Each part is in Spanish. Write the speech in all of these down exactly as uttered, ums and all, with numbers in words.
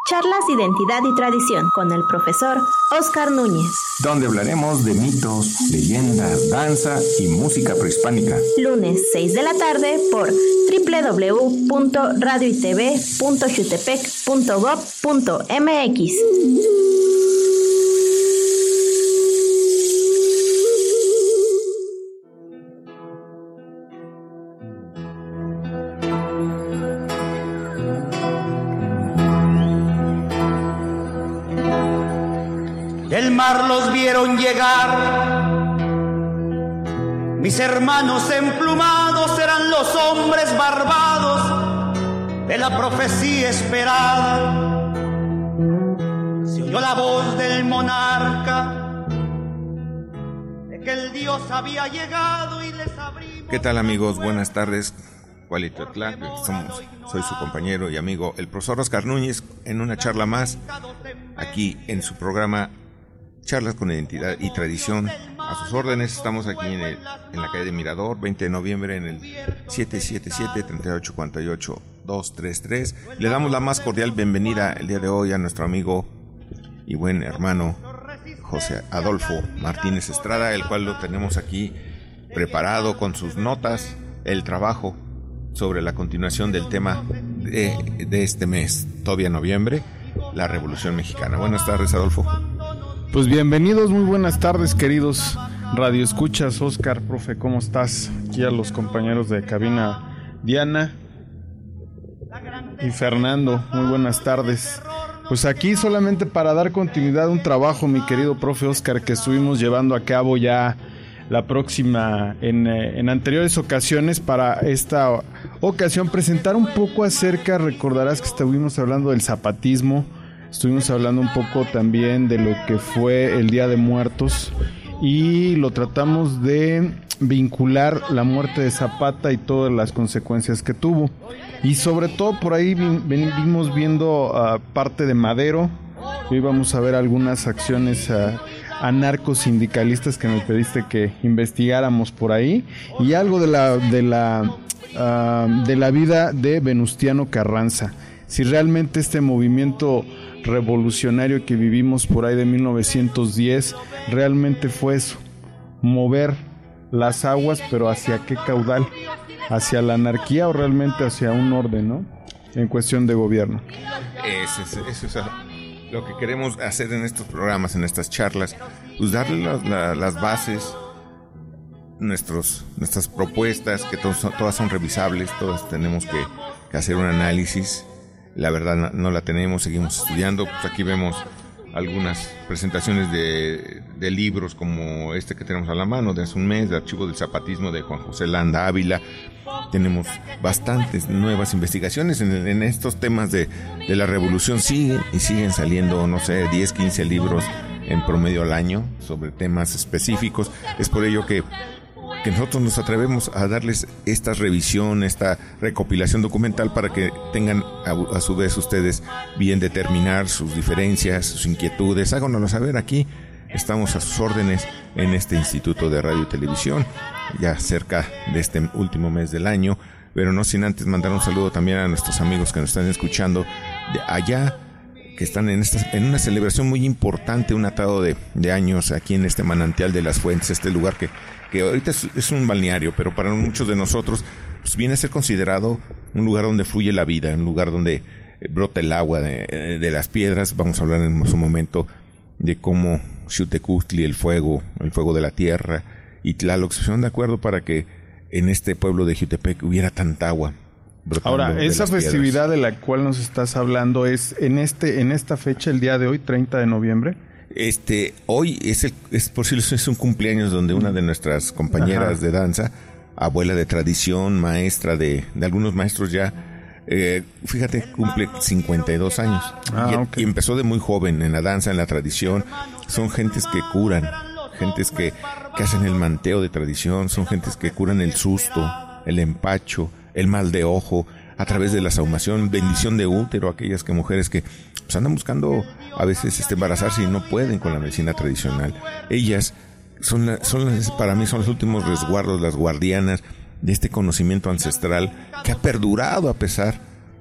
Charlas Identidad y Tradición con el profesor Óscar Núñez. Donde hablaremos de mitos, leyendas, danza y música prehispánica. Lunes seis de la tarde por doble u doble u doble u punto radio y t v punto jutepec punto gob punto m x. Del mar los vieron llegar, mis hermanos emplumados eran los hombres barbados de la profecía esperada. Se oyó la voz del monarca de que el Dios había llegado y les abrimos. ¿Qué tal, amigos? Buenas tardes. Cualitotlac, somos, soy su compañero y amigo el profesor Óscar Núñez en una charla más aquí en su programa Charlas con Identidad y Tradición. A sus órdenes, estamos aquí en, el, en la calle de Mirador, veinte de noviembre, en el siete siete siete, tres ocho cuatro ocho, dos tres tres. Le damos la más cordial bienvenida el día de hoy a nuestro amigo y buen hermano José Adolfo Martínez Estrada, el cual lo tenemos aquí preparado con sus notas, el trabajo sobre la continuación del tema de, de este mes, todavía noviembre, la Revolución Mexicana. Buenas tardes, Adolfo. Pues bienvenidos, muy buenas tardes, queridos radioescuchas. Óscar, profe, ¿cómo estás? Aquí a los compañeros de cabina, Diana y Fernando, muy buenas tardes. Pues aquí solamente para dar continuidad a un trabajo, mi querido profe Óscar, que estuvimos llevando a cabo ya la próxima, en, en anteriores ocasiones. Para esta ocasión presentar un poco acerca, recordarás que estuvimos hablando del zapatismo, estuvimos hablando un poco también de lo que fue el Día de Muertos y lo tratamos de vincular la muerte de Zapata y todas las consecuencias que tuvo. Y sobre todo por ahí vimos viendo uh, parte de Madero. Hoy vamos a ver algunas acciones uh, anarcosindicalistas que me pediste que investigáramos por ahí, y algo de la de la uh, de la vida de Venustiano Carranza. Si realmente este movimiento revolucionario que vivimos por ahí de mil novecientos diez realmente fue eso, mover las aguas, pero ¿hacia qué caudal? ¿Hacia la anarquía o realmente hacia un orden, ¿no? En cuestión de gobierno. Eso es, eso es lo que queremos hacer en estos programas, en estas charlas, pues darle las, la, las bases, nuestros, nuestras propuestas, que todos, todas son revisables, todas tenemos que, que hacer un análisis. La verdad no, no la tenemos, seguimos estudiando. Pues aquí vemos algunas presentaciones de, de libros como este que tenemos a la mano de hace un mes, de Archivo del Zapatismo de Juan José Landa Ávila. Tenemos bastantes nuevas investigaciones en, en estos temas de, de la revolución. Siguen y siguen saliendo, no sé, diez, quince libros en promedio al año sobre temas específicos. Es por ello que que nosotros nos atrevemos a darles esta revisión, esta recopilación documental para que tengan a, a su vez ustedes bien determinar sus diferencias, sus inquietudes. Háganoslo saber aquí. Estamos a sus órdenes en este Instituto de Radio y Televisión, ya cerca de este último mes del año, pero no sin antes mandar un saludo también a nuestros amigos que nos están escuchando de allá, que están en esta, en una celebración muy importante, un atado de, de años aquí en este manantial de las fuentes, este lugar que, que ahorita es, es un balneario, pero para muchos de nosotros pues viene a ser considerado un lugar donde fluye la vida, un lugar donde brota el agua de, de las piedras. Vamos a hablar en su momento de cómo Xiuhtecuhtli, el fuego, el fuego de la tierra, y Tlaloc se pusieron de acuerdo para que en este pueblo de Jiutepec hubiera tanta agua. Ahora, esa festividad de la cual nos estás hablando es en este en esta fecha, el día de hoy, treinta de noviembre. Este, hoy es el, es por si es un cumpleaños donde una de nuestras compañeras Ajá. de danza, abuela de tradición, maestra de, de algunos maestros ya, eh, fíjate, cumple cincuenta y dos años. Ah, y, okay. y empezó de muy joven en la danza, en la tradición. Son gentes que curan, gentes que, que hacen el manteo de tradición, son gentes que curan el susto, el empacho, el mal de ojo, a través de la sahumación, bendición de útero, aquellas que mujeres que pues, andan buscando a veces este, embarazarse y no pueden con la medicina tradicional. Ellas son, la, son las, para mí son los últimos resguardos, las guardianas de este conocimiento ancestral que ha perdurado a pesar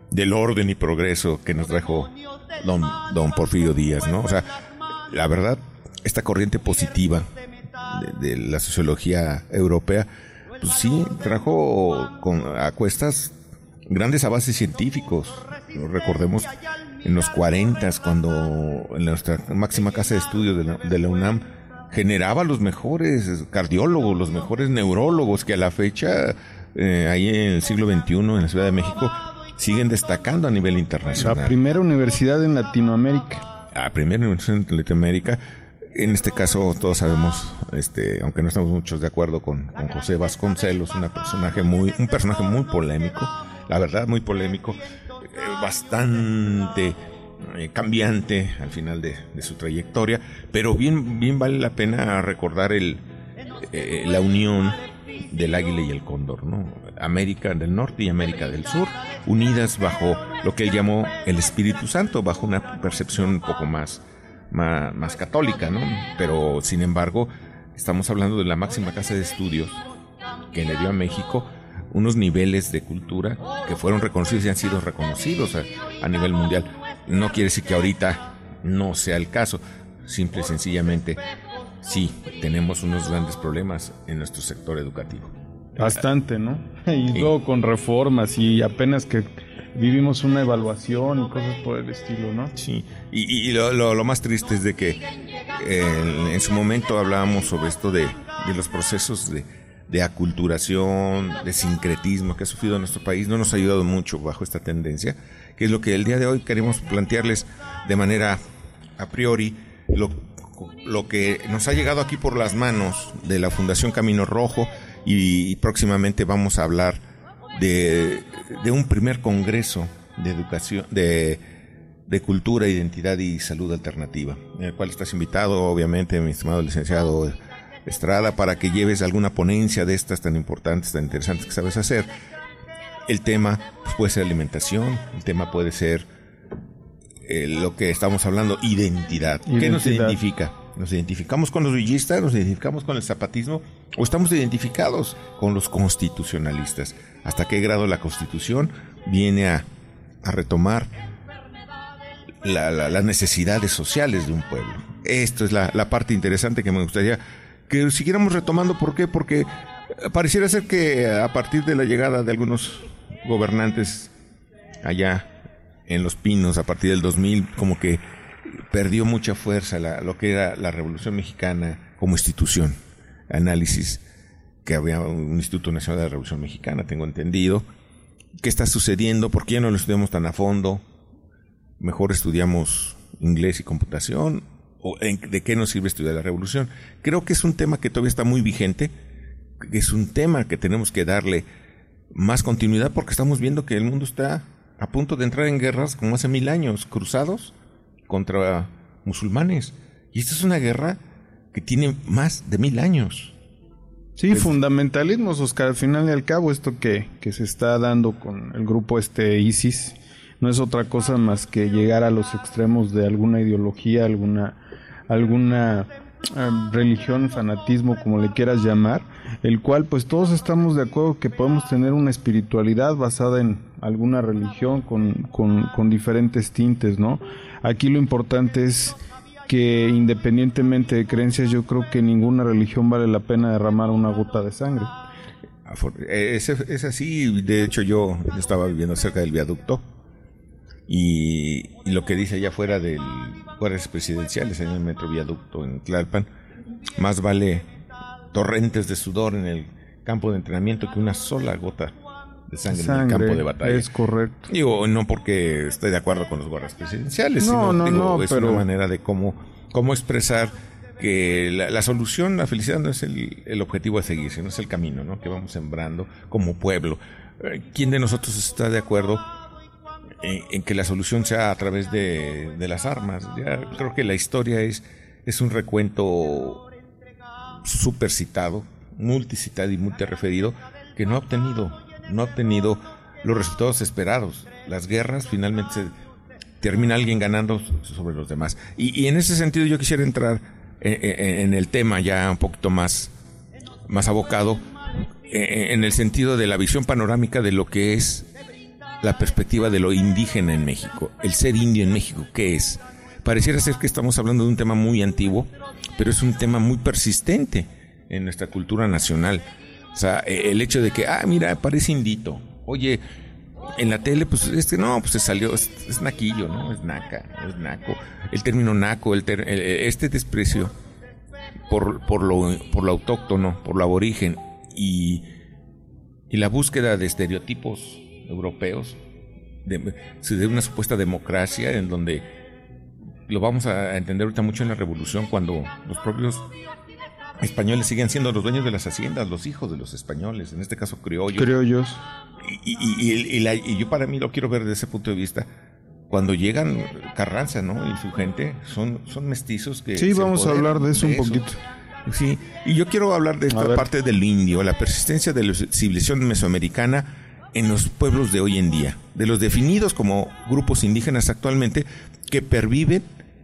del orden y progreso que nos trajo don, don Porfirio Díaz, ¿no? O sea, la verdad, esta corriente positiva de, de la sociología europea, pues sí, trajo con, a cuestas grandes avances científicos. Recordemos en los cuarentas, cuando en nuestra máxima casa de estudios de la, de la UNAM generaba los mejores cardiólogos, los mejores neurólogos que a la fecha, eh, ahí en el siglo veintiuno, en la Ciudad de México, siguen destacando a nivel internacional. La primera universidad en Latinoamérica. La primera universidad en Latinoamérica. En este caso, todos sabemos, este, aunque no estamos muchos de acuerdo con, con José Vasconcelos, una personaje muy, un personaje muy polémico, la verdad, muy polémico, eh, bastante eh, cambiante al final de, de su trayectoria, pero bien, bien vale la pena recordar el, eh, la unión del águila y el cóndor, ¿no? América del Norte y América del Sur, unidas bajo lo que él llamó el Espíritu Santo, bajo una percepción un poco más, más, más católica, ¿no? Pero, sin embargo, estamos hablando de la máxima casa de estudios que le dio a México unos niveles de cultura que fueron reconocidos y han sido reconocidos a, a nivel mundial. No quiere decir que ahorita no sea el caso, simple y sencillamente sí, tenemos unos grandes problemas en nuestro sector educativo. Bastante, ¿no? Y sí. Luego con reformas y apenas que vivimos una evaluación y cosas por el estilo, ¿no? Sí, y, y lo, lo, lo más triste es de que eh, en su momento hablábamos sobre esto de, de los procesos de, de aculturación, de sincretismo que ha sufrido nuestro país. No nos ha ayudado mucho bajo esta tendencia, que es lo que el día de hoy queremos plantearles de manera a priori, lo lo que nos ha llegado aquí por las manos de la Fundación Camino Rojo, y, y próximamente vamos a hablar de, de un primer congreso de educación, de, de cultura, identidad y salud alternativa, en el cual estás invitado, obviamente, mi estimado licenciado Estrada, para que lleves alguna ponencia de estas tan importantes, tan interesantes que sabes hacer. El tema pues, puede ser alimentación, el tema puede ser Eh, lo que estamos hablando, identidad. identidad. ¿Qué nos identifica? ¿Nos identificamos con los villistas? ¿Nos identificamos con el zapatismo? ¿O estamos identificados con los constitucionalistas? ¿Hasta qué grado la Constitución viene a, a retomar la, la, las necesidades sociales de un pueblo? Esto es la, la parte interesante que me gustaría que siguiéramos retomando. ¿Por qué? Porque pareciera ser que a partir de la llegada de algunos gobernantes allá en Los Pinos, a partir del dos mil, como que perdió mucha fuerza la, lo que era la Revolución Mexicana como institución. Análisis que había un Instituto Nacional de la Revolución Mexicana, tengo entendido. ¿Qué está sucediendo? ¿Por qué ya no lo estudiamos tan a fondo? Mejor estudiamos inglés y computación. ¿O en, de qué nos sirve estudiar la Revolución? Creo que es un tema que todavía está muy vigente, que es un tema que tenemos que darle más continuidad, porque estamos viendo que el mundo está a punto de entrar en guerras como hace mil años, cruzados contra musulmanes. Y esta es una guerra que tiene más de mil años. Sí, es... fundamentalismos, Oscar. Al final y al cabo, esto que, que se está dando con el grupo este ISIS no es otra cosa más que llegar a los extremos de alguna ideología, alguna, alguna uh, religión, fanatismo, como le quieras llamar, el cual pues todos estamos de acuerdo que podemos tener una espiritualidad basada en alguna religión con, con, con diferentes tintes, ¿no? Aquí lo importante es que independientemente de creencias, yo creo que ninguna religión vale la pena derramar una gota de sangre. Es, es así. De hecho, yo estaba viviendo cerca del viaducto y, y lo que dice allá afuera del guardias presidenciales en el metro viaducto en Tlalpan, más vale torrentes de sudor en el campo de entrenamiento que una sola gota de sangre, sangre en el campo de batalla. Es correcto. Digo, no porque esté de acuerdo con los guardias presidenciales, no, sino no, digo, no, es pero... una manera de cómo, cómo expresar que la, la solución, la felicidad no es el, el objetivo a seguir, sino es el camino, ¿no?, que vamos sembrando como pueblo. ¿Quién de nosotros está de acuerdo en, en que la solución sea a través de, de las armas? Ya creo que la historia es, es un recuento súper citado, multicitado y multireferido, que no ha obtenido no ha obtenido los resultados esperados. Las guerras finalmente se, termina alguien ganando sobre los demás. Y, y en ese sentido yo quisiera entrar en, en, en el tema ya un poquito más, más abocado, en, en el sentido de la visión panorámica de lo que es la perspectiva de lo indígena en México, el ser indio en México, ¿qué es? Pareciera ser que estamos hablando de un tema muy antiguo, pero es un tema muy persistente en nuestra cultura nacional. O sea, el hecho de que, ah, mira, parece indito. Oye, en la tele, pues, este, no, pues se salió, es, es naquillo, ¿no? Es naca, es naco. El término naco, el ter, el, este desprecio por, por, lo, por lo autóctono, por lo aborigen y, y la búsqueda de estereotipos europeos, de, de una supuesta democracia en donde lo vamos a entender ahorita mucho en la revolución, cuando los propios españoles siguen siendo los dueños de las haciendas, los hijos de los españoles, en este caso criollos. Criollos. Y, y, y, y, la, y yo para mí lo quiero ver desde ese punto de vista. Cuando llegan Carranza, ¿no? Y su gente son, son mestizos que... Sí, vamos a hablar de eso de un eso. poquito. Sí, y yo quiero hablar de esta parte del indio, la persistencia de la civilización mesoamericana en los pueblos de hoy en día, de los definidos como grupos indígenas actualmente, que perviven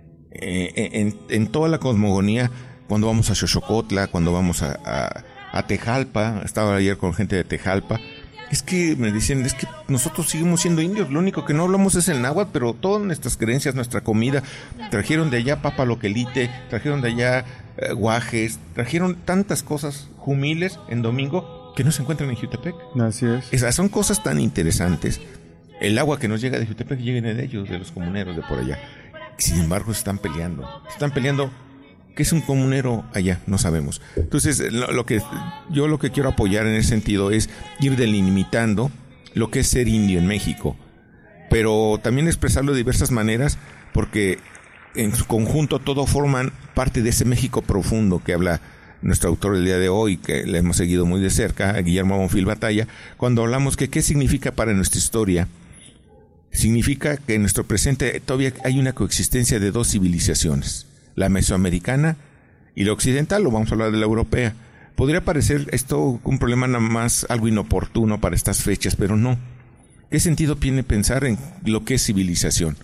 eh, en, en toda la cosmogonía. Cuando vamos a Xochocotla, cuando vamos a, a, a Tejalpa, estaba ayer con gente de Tejalpa, es que me dicen, es que nosotros seguimos siendo indios, lo único que no hablamos es el náhuatl, pero todas nuestras creencias, nuestra comida, trajeron de allá papa loquelite, trajeron de allá eh, guajes, trajeron tantas cosas jumiles en domingo que no se encuentran en Jutepec. Así es. Esas son cosas tan interesantes. El agua que nos llega de Jutepec llega de ellos, de los comuneros de por allá. Sin embargo, se están peleando. Se están peleando. ¿Qué es un comunero allá? No sabemos. Entonces, lo, lo que yo lo que quiero apoyar en ese sentido es ir delimitando lo que es ser indio en México, pero también expresarlo de diversas maneras, porque en su conjunto todo forman parte de ese México profundo que habla nuestro autor del día de hoy, que le hemos seguido muy de cerca, Guillermo Bonfil Batalla, cuando hablamos que qué significa para nuestra historia. Significa que en nuestro presente todavía hay una coexistencia de dos civilizaciones, la mesoamericana y la occidental, o vamos a hablar de la europea. Podría parecer esto un problema nada más algo inoportuno para estas fechas, pero no. ¿Qué sentido tiene pensar en lo que es civilización?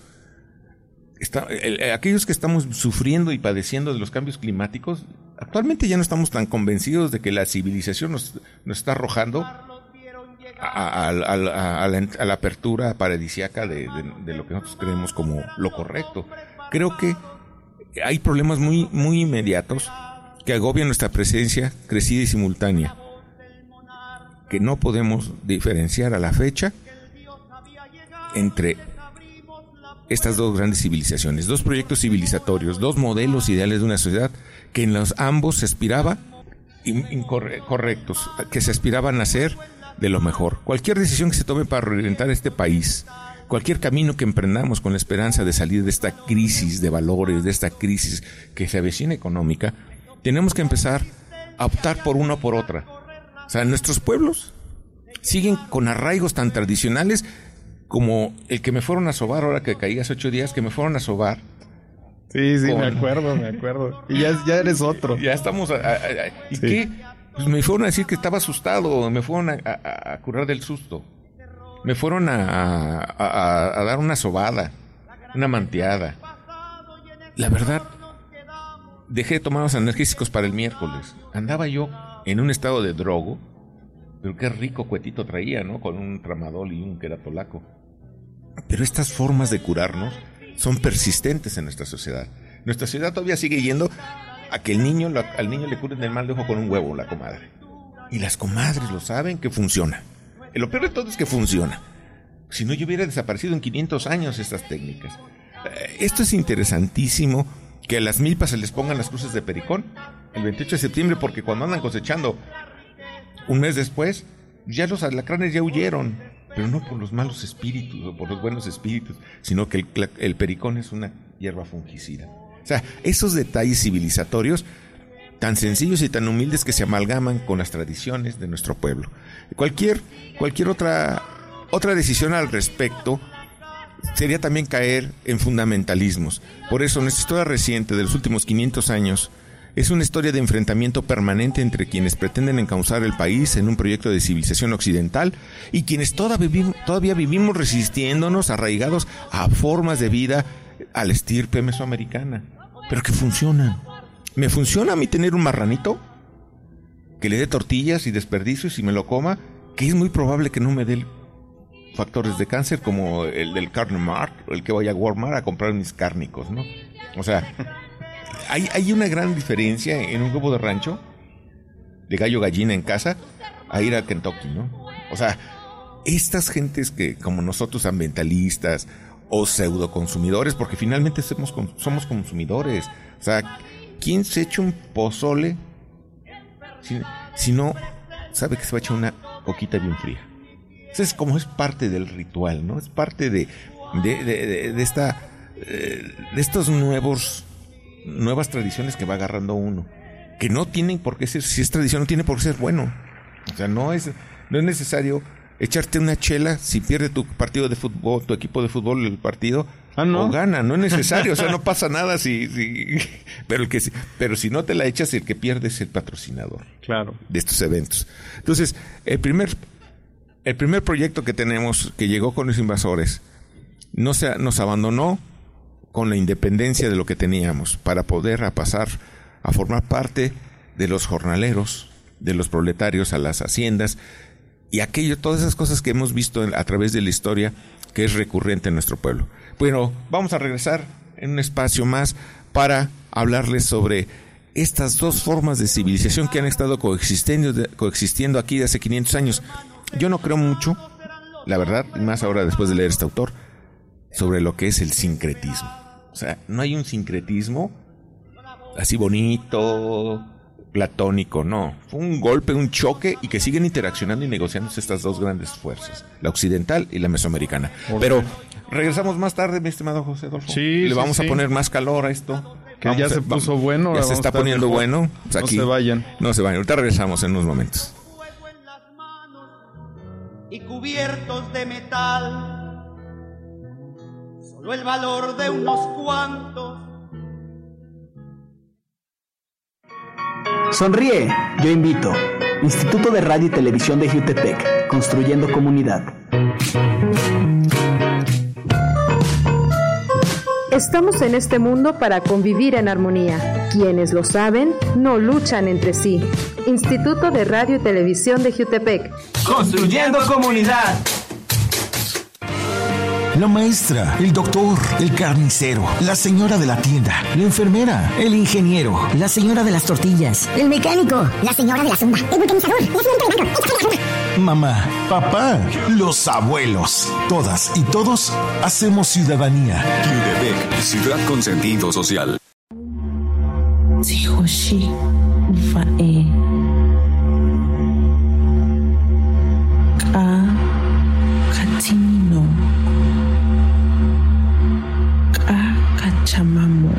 Está, el, aquellos que estamos sufriendo y padeciendo de los cambios climáticos, actualmente ya no estamos tan convencidos de que la civilización nos, nos está arrojando a, a, a, a, a, la, a la apertura paradisíaca de, de, de lo que nosotros creemos como lo correcto. Creo que hay problemas muy, muy inmediatos que agobian nuestra presencia crecida y simultánea, que no podemos diferenciar a la fecha entre estas dos grandes civilizaciones, dos proyectos civilizatorios, dos modelos ideales de una sociedad que en los ambos se aspiraba incorrectos, que se aspiraban a ser de lo mejor. Cualquier decisión que se tome para reorientar este país, cualquier camino que emprendamos con la esperanza de salir de esta crisis de valores, de esta crisis que se avecina económica, tenemos que empezar a optar por una o por otra. O sea, nuestros pueblos siguen con arraigos tan tradicionales como el que me fueron a sobar ahora que caí hace ocho días, que me fueron a sobar. Sí, sí, con... me acuerdo, me acuerdo. Y ya, ya eres otro. Ya estamos... A, a, a, ¿Y sí. qué? Pues me fueron a decir que estaba asustado, me fueron a, a, a curar del susto. Me fueron a, a, a dar una sobada, una manteada. La verdad, dejé de tomar los analgésicos para el miércoles. Andaba yo en un estado de drogo, pero qué rico cuetito traía, ¿no? Con un tramadol y un queratolaco. Pero estas formas de curarnos son persistentes en nuestra sociedad. Nuestra sociedad todavía sigue yendo a que el niño, al niño le curen el mal de ojo con un huevo, la comadre. Y las comadres lo saben que funciona. Lo peor de todo es que funciona. Si no, yo hubiera desaparecido en quinientos años estas técnicas. Esto es interesantísimo, que a las milpas se les pongan las cruces de pericón el veintiocho de septiembre, porque cuando andan cosechando un mes después, ya los alacranes ya huyeron, pero no por los malos espíritus o por los buenos espíritus, sino que el, el pericón es una hierba fungicida. O sea, esos detalles civilizatorios tan sencillos y tan humildes que se amalgaman con las tradiciones de nuestro pueblo. Cualquier, cualquier otra, otra decisión al respecto sería también caer en fundamentalismos. Por eso nuestra historia reciente de los últimos quinientos años es una historia de enfrentamiento permanente entre quienes pretenden encauzar el país en un proyecto de civilización occidental y quienes todavía vivimos, todavía vivimos resistiéndonos, arraigados a formas de vida a la estirpe mesoamericana, pero que funcionan. ¿Me funciona a mí tener un marranito que le dé tortillas y desperdicios y me lo coma? Que es muy probable que no me dé el, factores de cáncer como el del Carne Mart, o el que vaya a Walmart a comprar mis cárnicos, ¿no? O sea, hay, hay una gran diferencia en un huevo de rancho, de gallo gallina en casa, a ir a Kentucky, ¿no? O sea, estas gentes que, como nosotros, ambientalistas o pseudo consumidores, porque finalmente somos, somos consumidores. O sea, ¿quién se echa un pozole si, si no sabe que se va a echar una coquita bien fría? Eso es como es parte del ritual, ¿no? Es parte de, de, de, de, de esta de estos nuevos nuevas tradiciones que va agarrando uno, que no tienen por qué ser, si es tradición no tiene por qué ser bueno. O sea, no es no es necesario echarte una chela si pierde tu partido de fútbol, tu equipo de fútbol el partido, ah, ¿no? O gana, no es necesario, o sea, no pasa nada si, si pero el que pero si no te la echas, el que pierde es el patrocinador. Claro. De estos eventos. Entonces, el primer el primer proyecto que tenemos que llegó con los invasores no se nos abandonó con la independencia de lo que teníamos para poder a pasar a formar parte de los jornaleros, de los proletarios a las haciendas y aquello, todas esas cosas que hemos visto a través de la historia que es recurrente en nuestro pueblo. Bueno, vamos a regresar en un espacio más para hablarles sobre estas dos formas de civilización que han estado coexistiendo, coexistiendo aquí de hace quinientos años. Yo no creo mucho, la verdad, más ahora después de leer este autor, sobre lo que es el sincretismo. O sea, no hay un sincretismo así bonito, platónico, no. Fue un golpe, un choque y que siguen interaccionando y negociándose estas dos grandes fuerzas, la occidental y la mesoamericana. Okay. Pero regresamos más tarde, mi estimado José Adolfo. Sí, Le sí, vamos sí. a poner más calor a esto. Que vamos ya a, se puso vamos, bueno. Ya se está poniendo mejor. bueno. O sea, no aquí, se vayan. No se vayan. Ahorita regresamos en unos momentos. Y cubiertos de metal, solo el valor de unos cuantos. Sonríe, yo invito. Instituto de Radio y Televisión de Jutepec, construyendo comunidad. Estamos en este mundo para convivir en armonía. Quienes lo saben, no luchan entre sí. Instituto de Radio y Televisión de Jutepec. Construyendo comunidad. La maestra, el doctor, el carnicero, la señora de la tienda, la enfermera, el ingeniero, la señora de las tortillas, el mecánico, la señora de la zumba, el vulcanizador, la señora del banco, mamá, papá, los abuelos. Todas y todos hacemos ciudadanía. Jutepec, ciudad con sentido social. Sihoshi, Fae. Ka, Katimino. Chamamo.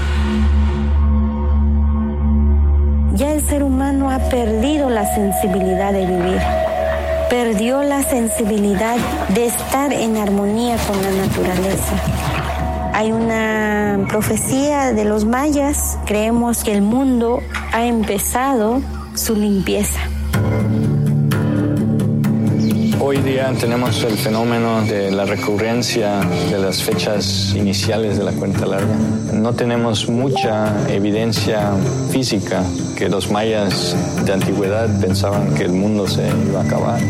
Ya el ser humano ha perdido la sensibilidad de vivir, perdió la sensibilidad de estar en armonía con la naturaleza. Hay una profecía de los mayas, creemos que el mundo ha empezado su limpieza. Hoy día tenemos el fenómeno de la recurrencia de las fechas iniciales de la cuenta larga. No tenemos mucha evidencia física que los mayas de antigüedad pensaban que el mundo se iba a acabar.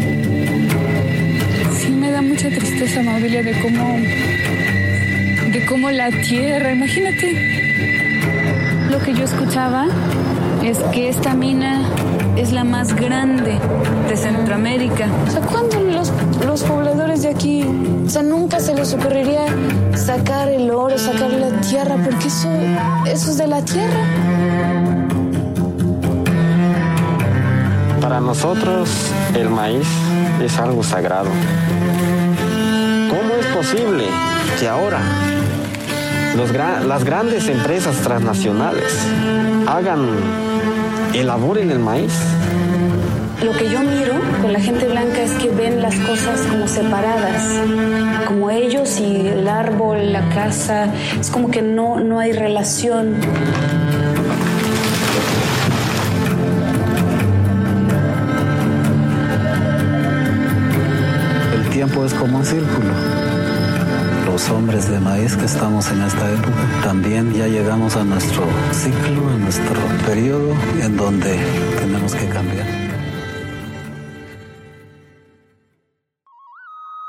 Sí, me da mucha tristeza, Mabilia, de cómo, de cómo la tierra, imagínate, lo que yo escuchaba es que esta mina es la más grande de Centroamérica. O sea, ¿cuándo los, los pobladores de aquí, o sea, nunca se les ocurriría sacar el oro, sacar la tierra, porque eso, eso es de la tierra? Para nosotros el maíz es algo sagrado. ¿Cómo es posible que ahora los gra- las grandes empresas transnacionales hagan, elaboren el maíz? Lo que yo miro con la gente blanca es que ven las cosas como separadas, como ellos y el árbol, la casa, es como que no, no hay relación. El tiempo es como un círculo. Los hombres de maíz que estamos en esta época, también ya llegamos a nuestro ciclo, a nuestro periodo en donde tenemos que cambiar.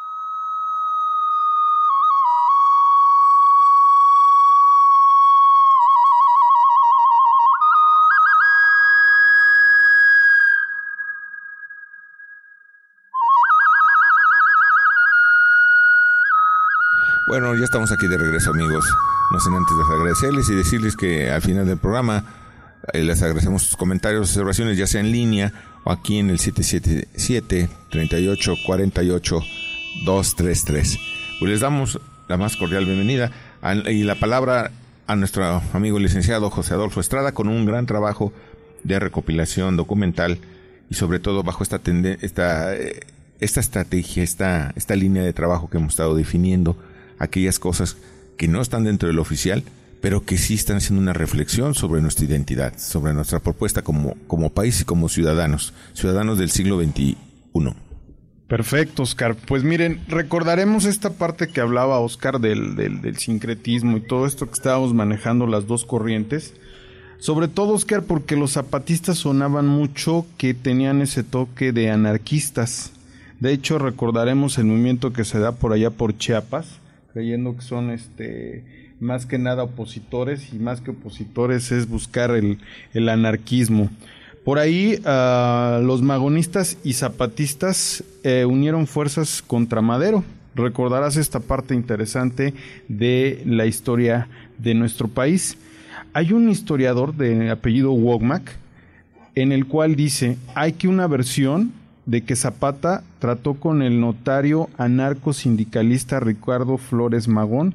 Bueno, ya estamos aquí de regreso, amigos. No sin antes de agradecerles y decirles que al final del programa eh, les agradecemos sus comentarios, observaciones, ya sea en línea o aquí en el siete siete siete, tres ocho cuatro ocho, dos tres tres. Pues les damos la más cordial bienvenida a, y la palabra a nuestro amigo licenciado José Adolfo Estrada, con un gran trabajo de recopilación documental y sobre todo bajo esta tenden- esta, esta estrategia, esta, esta línea de trabajo que hemos estado definiendo, aquellas cosas que no están dentro del oficial, pero que sí están haciendo una reflexión sobre nuestra identidad, sobre nuestra propuesta como, como país y como ciudadanos, ciudadanos del siglo veintiuno. Perfecto, Oscar. Pues miren, recordaremos esta parte que hablaba Oscar del, del, del sincretismo y todo esto que estábamos manejando, las dos corrientes. Sobre todo, Oscar, porque los zapatistas sonaban mucho que tenían ese toque de anarquistas. De hecho, recordaremos el movimiento que se da por allá por Chiapas, creyendo que son este más que nada opositores, y más que opositores es buscar el, el anarquismo. Por ahí uh, los magonistas y zapatistas eh, unieron fuerzas contra Madero. Recordarás esta parte interesante de la historia de nuestro país. Hay un historiador de apellido Wogmack en el cual dice, hay que una versión de que Zapata trató con el notario anarco-sindicalista Ricardo Flores Magón.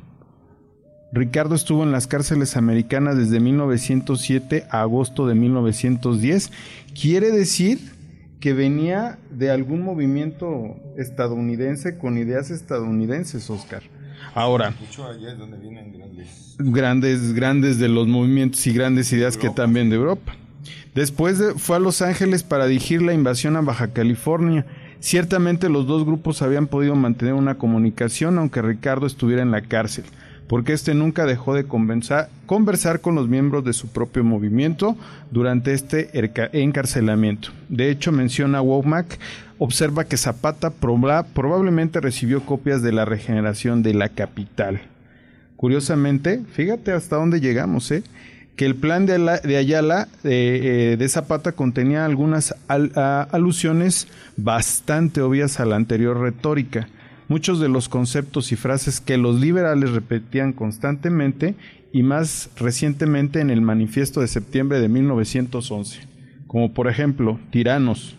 Ricardo estuvo en las cárceles americanas desde mil novecientos siete a agosto de mil novecientos diez. Quiere decir que venía de algún movimiento estadounidense con ideas estadounidenses, Oscar. Ahora, Mucho allá es donde vienen grandes... grandes, grandes de los movimientos y grandes ideas que también de Europa. Después de, fue a Los Ángeles para dirigir la invasión a Baja California. Ciertamente los dos grupos habían podido mantener una comunicación aunque Ricardo estuviera en la cárcel, porque este nunca dejó de conversar, conversar con los miembros de su propio movimiento durante este encarcelamiento. De hecho, menciona Wogmack, observa que Zapata proba, probablemente recibió copias de La Regeneración de la Capital. Curiosamente, fíjate hasta dónde llegamos, ¿eh? que el plan de, Ala, de Ayala eh, eh, de Zapata contenía algunas al, a, alusiones bastante obvias a la anterior retórica. Muchos de los conceptos y frases que los liberales repetían constantemente y más recientemente en el manifiesto de septiembre de mil novecientos once, como por ejemplo, tiranos,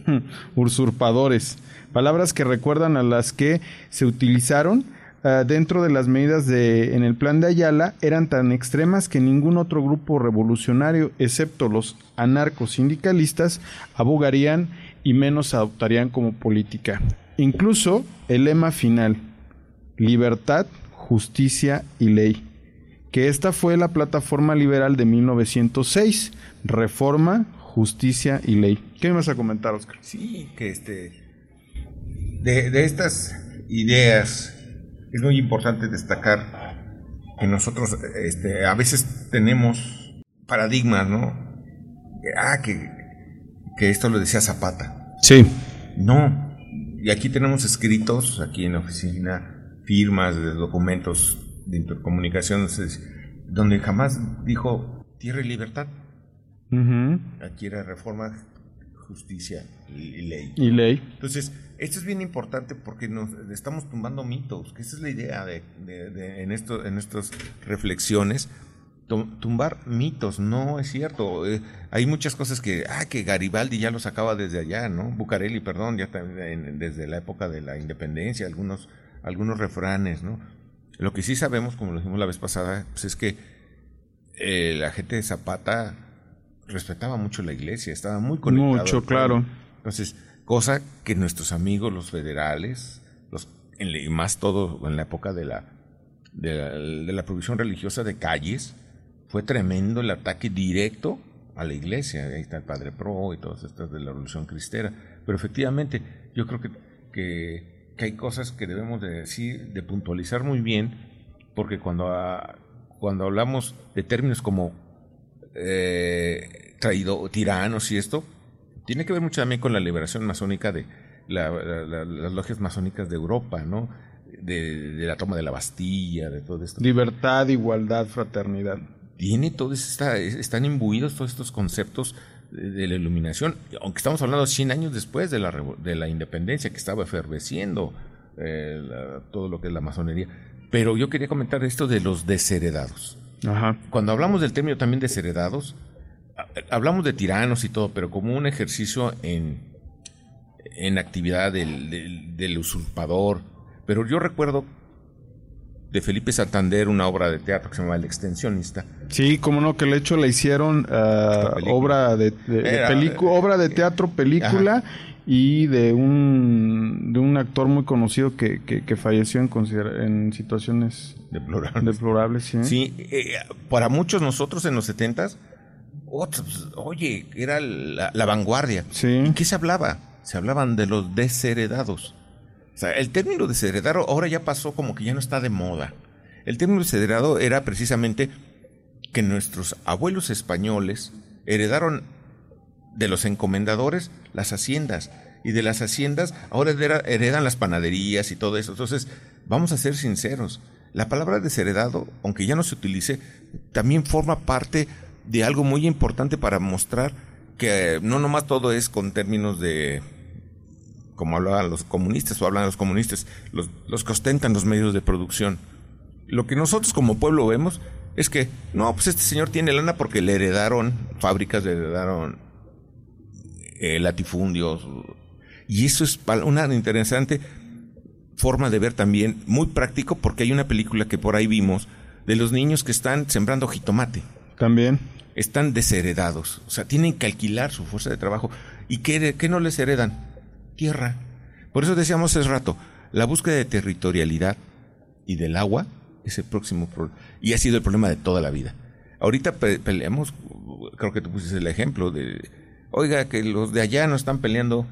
usurpadores, palabras que recuerdan a las que se utilizaron Uh, dentro de las medidas de, en el plan de Ayala, eran tan extremas que ningún otro grupo revolucionario, excepto los anarcosindicalistas, abogarían y menos adoptarían como política. Incluso el lema final, libertad, justicia y ley, que esta fue la plataforma liberal de mil novecientos seis, reforma, justicia y ley. ¿Qué me vas a comentar, Oscar? Sí, que este de, de estas ideas es muy importante destacar que nosotros este, a veces tenemos paradigmas, ¿no? Ah, que, que esto lo decía Zapata. Sí. No. Y aquí tenemos escritos, aquí en la oficina, firmas de documentos de intercomunicación, donde jamás dijo tierra y libertad. Uh-huh. Aquí era reforma, justicia y ley. Y ley. Entonces, esto es bien importante porque nos estamos tumbando mitos, que esa es la idea de, de, de en esto, en estas reflexiones, tumbar mitos. No es cierto. Eh, hay muchas cosas que, ah, que Garibaldi ya lo sacaba desde allá, ¿no? Bucareli, perdón, ya también desde la época de la independencia, algunos, algunos refranes, ¿no? Lo que sí sabemos, como lo dijimos la vez pasada, pues es que eh, la gente de Zapata respetaba mucho la iglesia, estaba muy conectado. Mucho, claro. Entonces, cosa que nuestros amigos, los federales, los, y más todo en la época de la, de la, de la prohibición religiosa de calles, fue tremendo el ataque directo a la iglesia. Ahí está el Padre Pro y todas estas de la Revolución Cristera. Pero efectivamente, yo creo que, que, que hay cosas que debemos de decir, de puntualizar muy bien, porque cuando, a, cuando hablamos de términos como eh, traído, tiranos y esto, tiene que ver mucho también con la liberación masónica de la, la, la, las logias masónicas de Europa, ¿no? De, de la toma de la Bastilla, de todo esto. Libertad, igualdad, fraternidad. Tiene todo esta, están imbuidos todos estos conceptos de, de la iluminación, aunque estamos hablando cien años después de la, de la independencia, que estaba efervesciendo eh, la, todo lo que es la masonería. Pero yo quería comentar esto de los desheredados. Ajá. Cuando hablamos del término también desheredados, hablamos de tiranos y todo, pero como un ejercicio en, en actividad del, del, del usurpador. Pero yo recuerdo de Felipe Santander una obra de teatro que se llama El Extensionista. Sí, como no, que de hecho le hicieron uh, obra de, de, de película, obra de teatro, película, ajá, y de un de un actor muy conocido que, que, que falleció en, en situaciones deplorables. deplorables sí, sí eh, para muchos nosotros en los setentas, otros, oye, era la, la vanguardia. Sí. ¿Y qué se hablaba? Se hablaban de los desheredados. O sea, el término desheredado ahora ya pasó, como que ya no está de moda. El término desheredado era precisamente que nuestros abuelos españoles heredaron de los encomendadores las haciendas, y de las haciendas ahora heredan las panaderías y todo eso. Entonces, vamos a ser sinceros, la palabra desheredado, aunque ya no se utilice, también forma parte de algo muy importante para mostrar que no nomás todo es con términos de, como hablaban los comunistas o hablan los comunistas, los, los que ostentan los medios de producción. Lo que nosotros como pueblo vemos es que, no, pues este señor tiene lana porque le heredaron fábricas, le heredaron eh, latifundios, y eso es una interesante forma de ver también, muy práctico, porque hay una película que por ahí vimos de los niños que están sembrando jitomate. También. Están desheredados, o sea, tienen que alquilar su fuerza de trabajo. ¿Y qué, qué no les heredan? Tierra. Por eso decíamos hace rato, la búsqueda de territorialidad y del agua es el próximo problema, y ha sido el problema de toda la vida. Ahorita pe peleamos, creo que tú pusiste el ejemplo de, oiga, que los de allá no están peleando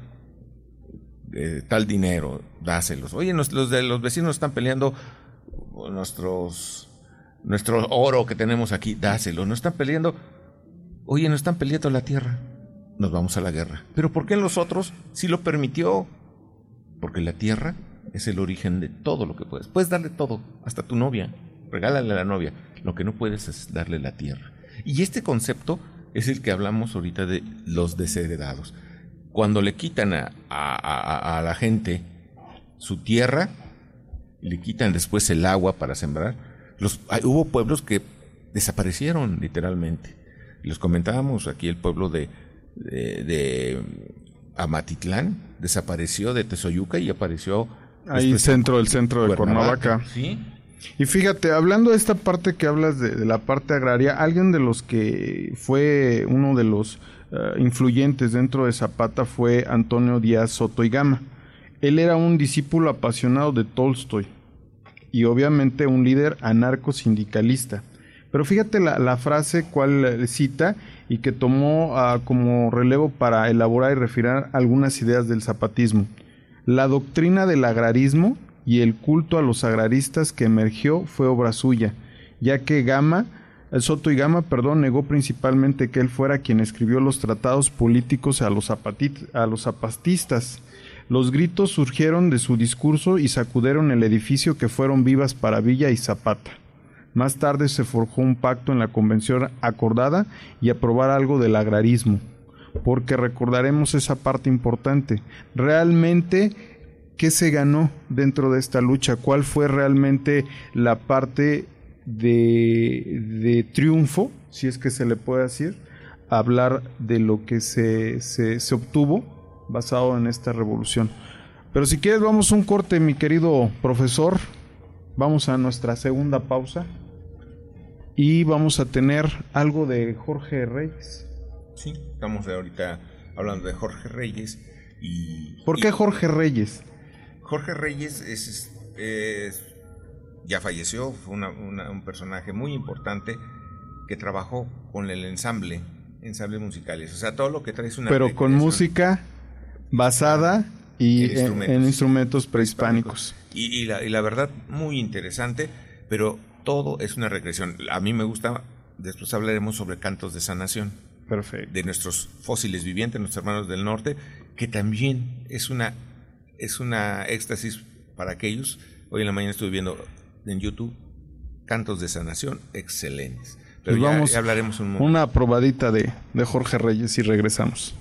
eh, tal dinero, dáselos. Oye, nos, los de los vecinos están peleando nuestros nuestro oro que tenemos aquí, dáselo. No están peleando, oye, no están peleando la tierra, nos vamos a la guerra. ¿Pero por qué los otros sí lo permitió? Porque la tierra es el origen de todo lo que puedes. Puedes darle todo, hasta tu novia, regálale a la novia. Lo que no puedes es darle la tierra. Y este concepto es el que hablamos ahorita de los desheredados. Cuando le quitan a, a, a, a la gente su tierra, le quitan después el agua para sembrar. Los, hay, hubo pueblos que desaparecieron literalmente. Los comentábamos aquí, el pueblo de, de, de Amatitlán desapareció de Tezoyuca y apareció ahí centro, el centro de Cuernavaca. Cuernavaca. ¿Sí? Y fíjate, hablando de esta parte que hablas de, de la parte agraria, alguien de los que fue uno de los uh, influyentes dentro de Zapata fue Antonio Díaz Soto y Gama. Él era un discípulo apasionado de Tolstoy y obviamente un líder anarcosindicalista. Pero fíjate la, la frase cual cita y que tomó uh, como relevo para elaborar y refinar algunas ideas del zapatismo. La doctrina del agrarismo y el culto a los agraristas que emergió fue obra suya, ya que Gama, Soto y Gama, perdón, negó principalmente que él fuera quien escribió los tratados políticos a los, zapatit, a los zapatistas. Los gritos surgieron de su discurso y sacudieron el edificio que fueron vivas para Villa y Zapata. Más tarde se forjó un pacto en la convención acordada y aprobar algo del agrarismo, porque recordaremos esa parte importante. Realmente, ¿qué se ganó dentro de esta lucha? ¿Cuál fue realmente la parte de, de triunfo, si es que se le puede decir, hablar de lo que se, se, se obtuvo basado en esta revolución? Pero si quieres vamos a un corte, mi querido profesor. Vamos a nuestra segunda pausa y vamos a tener algo de Jorge Reyes. Sí, estamos ahorita hablando de Jorge Reyes. Y, ¿Por qué y, Jorge Reyes? Jorge Reyes es, es ya falleció, fue una, una, un personaje muy importante que trabajó con el ensamble, ensambles musicales, o sea, todo lo que trae es una... Pero con música basada y en instrumentos, en, en instrumentos prehispánicos. Y, y, la, y la verdad, muy interesante, pero todo es una regresión. A mí me gusta, después hablaremos sobre cantos de sanación. Perfecto. De nuestros fósiles vivientes, nuestros hermanos del norte, que también es una, es una éxtasis para aquellos. Hoy en la mañana estuve viendo en YouTube cantos de sanación excelentes. Pero pues ya, vamos, ya hablaremos un momento. Una probadita de, de Jorge Reyes y regresamos.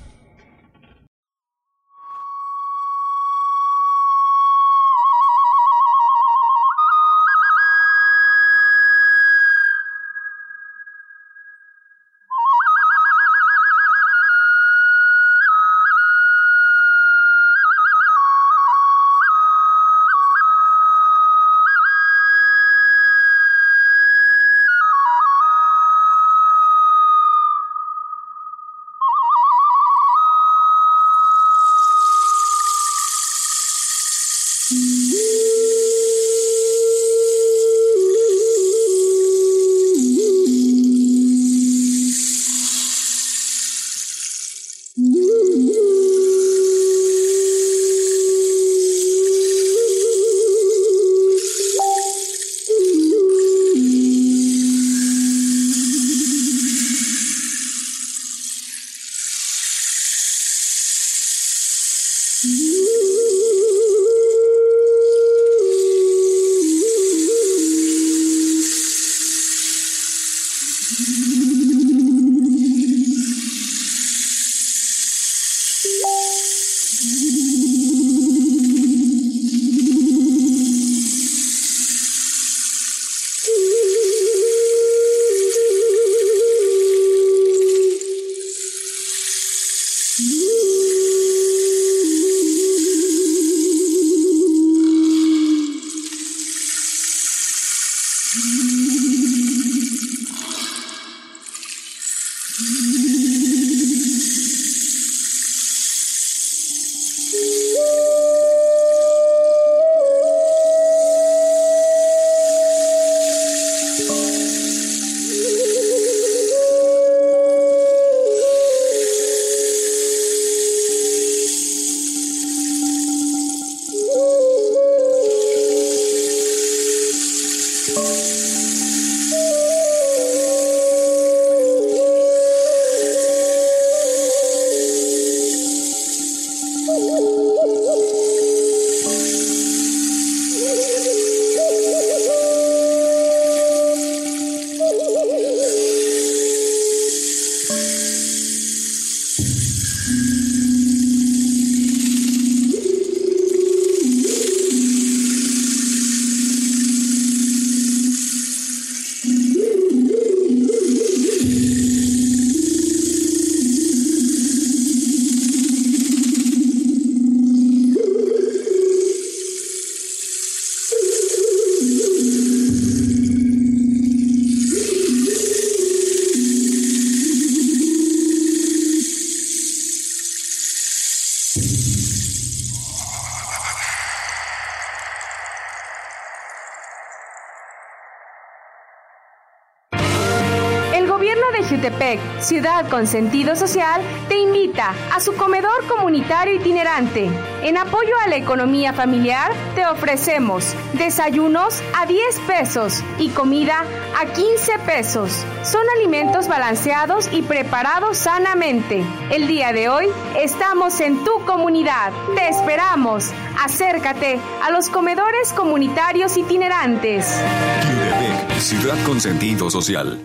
Jutepec, ciudad con sentido social, te invita a su comedor comunitario itinerante. En apoyo a la economía familiar, te ofrecemos desayunos a diez pesos y comida a quince pesos. Son alimentos balanceados y preparados sanamente. El día de hoy estamos en tu comunidad. Te esperamos. Acércate a los comedores comunitarios itinerantes. Jutepec, ciudad con sentido social.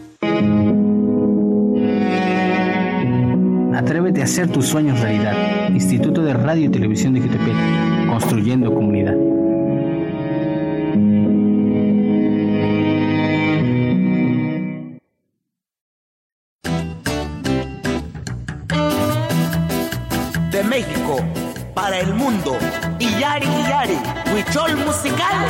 Atrévete a hacer tus sueños realidad. Instituto de Radio y Televisión de Jutepec, construyendo comunidad. De México para el mundo, Iyari Iyari, Huichol musical.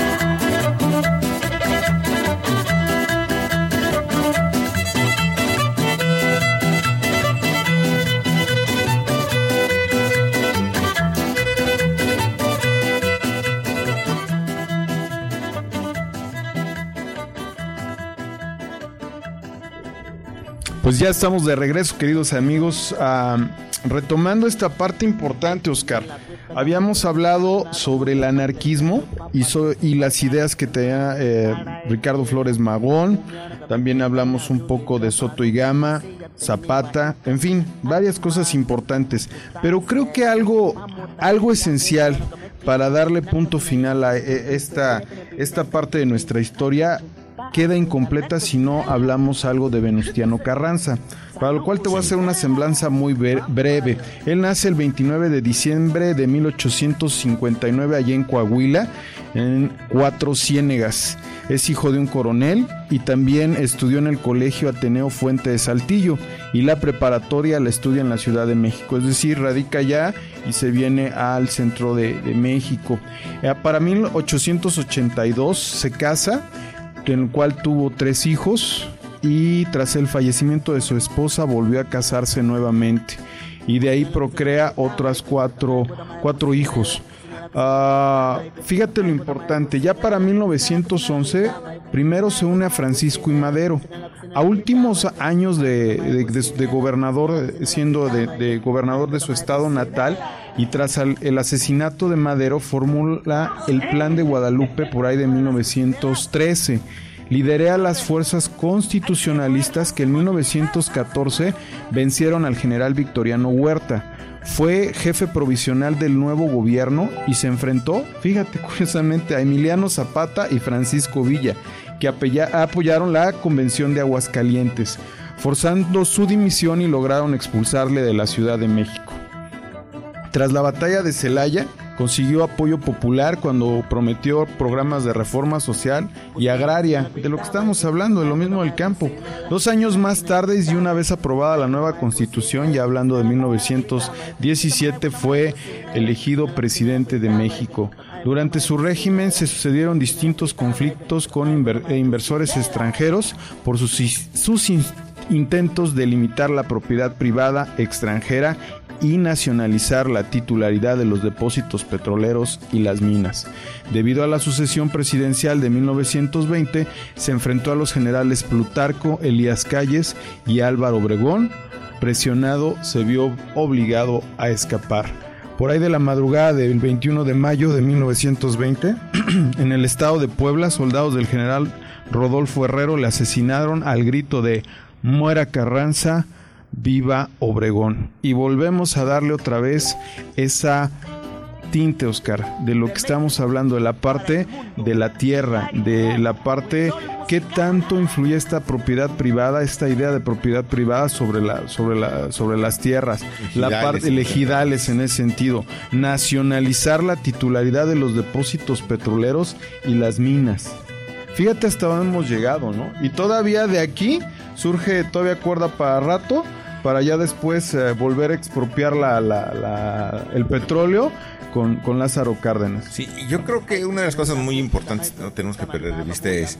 Pues ya estamos de regreso, queridos amigos, uh, retomando esta parte importante, Oscar. Habíamos hablado sobre el anarquismo y, so, y las ideas que tenía eh, Ricardo Flores Magón. También hablamos un poco de Soto y Gama, Zapata, en fin, varias cosas importantes. Pero creo que algo, algo esencial para darle punto final a esta, esta parte de nuestra historia queda incompleta si no hablamos algo de Venustiano Carranza, para lo cual te voy a hacer una semblanza muy breve. Él nace el veintinueve de diciembre de mil ochocientos cincuenta y nueve allá en Coahuila, en Cuatro Ciénegas. Es hijo de un coronel y también estudió en el Colegio Ateneo Fuente de Saltillo, y la preparatoria la estudia en la Ciudad de México, es decir, radica allá y se viene al centro de, de México. Eh, para mil ochocientos ochenta y dos se casa, en el cual tuvo tres hijos, y tras el fallecimiento de su esposa volvió a casarse nuevamente y de ahí procrea otras cuatro, cuatro hijos. Uh, fíjate lo importante, ya para mil novecientos once primero se une a Francisco I. Madero. A últimos años de, de, de, de gobernador, siendo de, de gobernador de su estado natal, y tras el, el asesinato de Madero, formula el Plan de Guadalupe por ahí de mil novecientos trece. Lideré a las fuerzas constitucionalistas que en mil novecientos catorce vencieron al general Victoriano Huerta. Fue jefe provisional del nuevo gobierno y se enfrentó, fíjate curiosamente, a Emiliano Zapata y Francisco Villa, que apoya, apoyaron la Convención de Aguascalientes, forzando su dimisión y lograron expulsarle de la Ciudad de México. Tras la batalla de Celaya, consiguió apoyo popular cuando prometió programas de reforma social y agraria, de lo que estamos hablando, de lo mismo del campo. Dos años más tarde, y una vez aprobada la nueva Constitución, ya hablando de mil novecientos diecisiete, fue elegido presidente de México. Durante su régimen se sucedieron distintos conflictos con inver- inversores extranjeros por sus, sus in- intentos de limitar la propiedad privada extranjera y nacionalizar la titularidad de los depósitos petroleros y las minas. Debido a la sucesión presidencial de mil novecientos veinte, se enfrentó a los generales Plutarco Elías Calles y Álvaro Obregón. Presionado, se vio obligado a escapar. Por ahí de la madrugada del veintiuno de mayo de mil novecientos veinte, en el estado de Puebla, soldados del general Rodolfo Herrero le asesinaron al grito de "Muera Carranza, viva Obregón". Y volvemos a darle otra vez esa tinte, Oscar, de lo que estamos hablando, de la parte de la tierra, de la parte que tanto influye esta propiedad privada, esta idea de propiedad privada sobre la, sobre la, sobre las tierras, la parte de ejidales en ese sentido, nacionalizar la titularidad de los depósitos petroleros y las minas. Fíjate hasta dónde hemos llegado, ¿no? Y todavía de aquí surge todavía cuerda para rato, para ya después eh, volver a expropiar la, la, la, el petróleo con, con Lázaro Cárdenas. Sí, yo creo que una de las cosas muy importantes que no tenemos que perder de vista es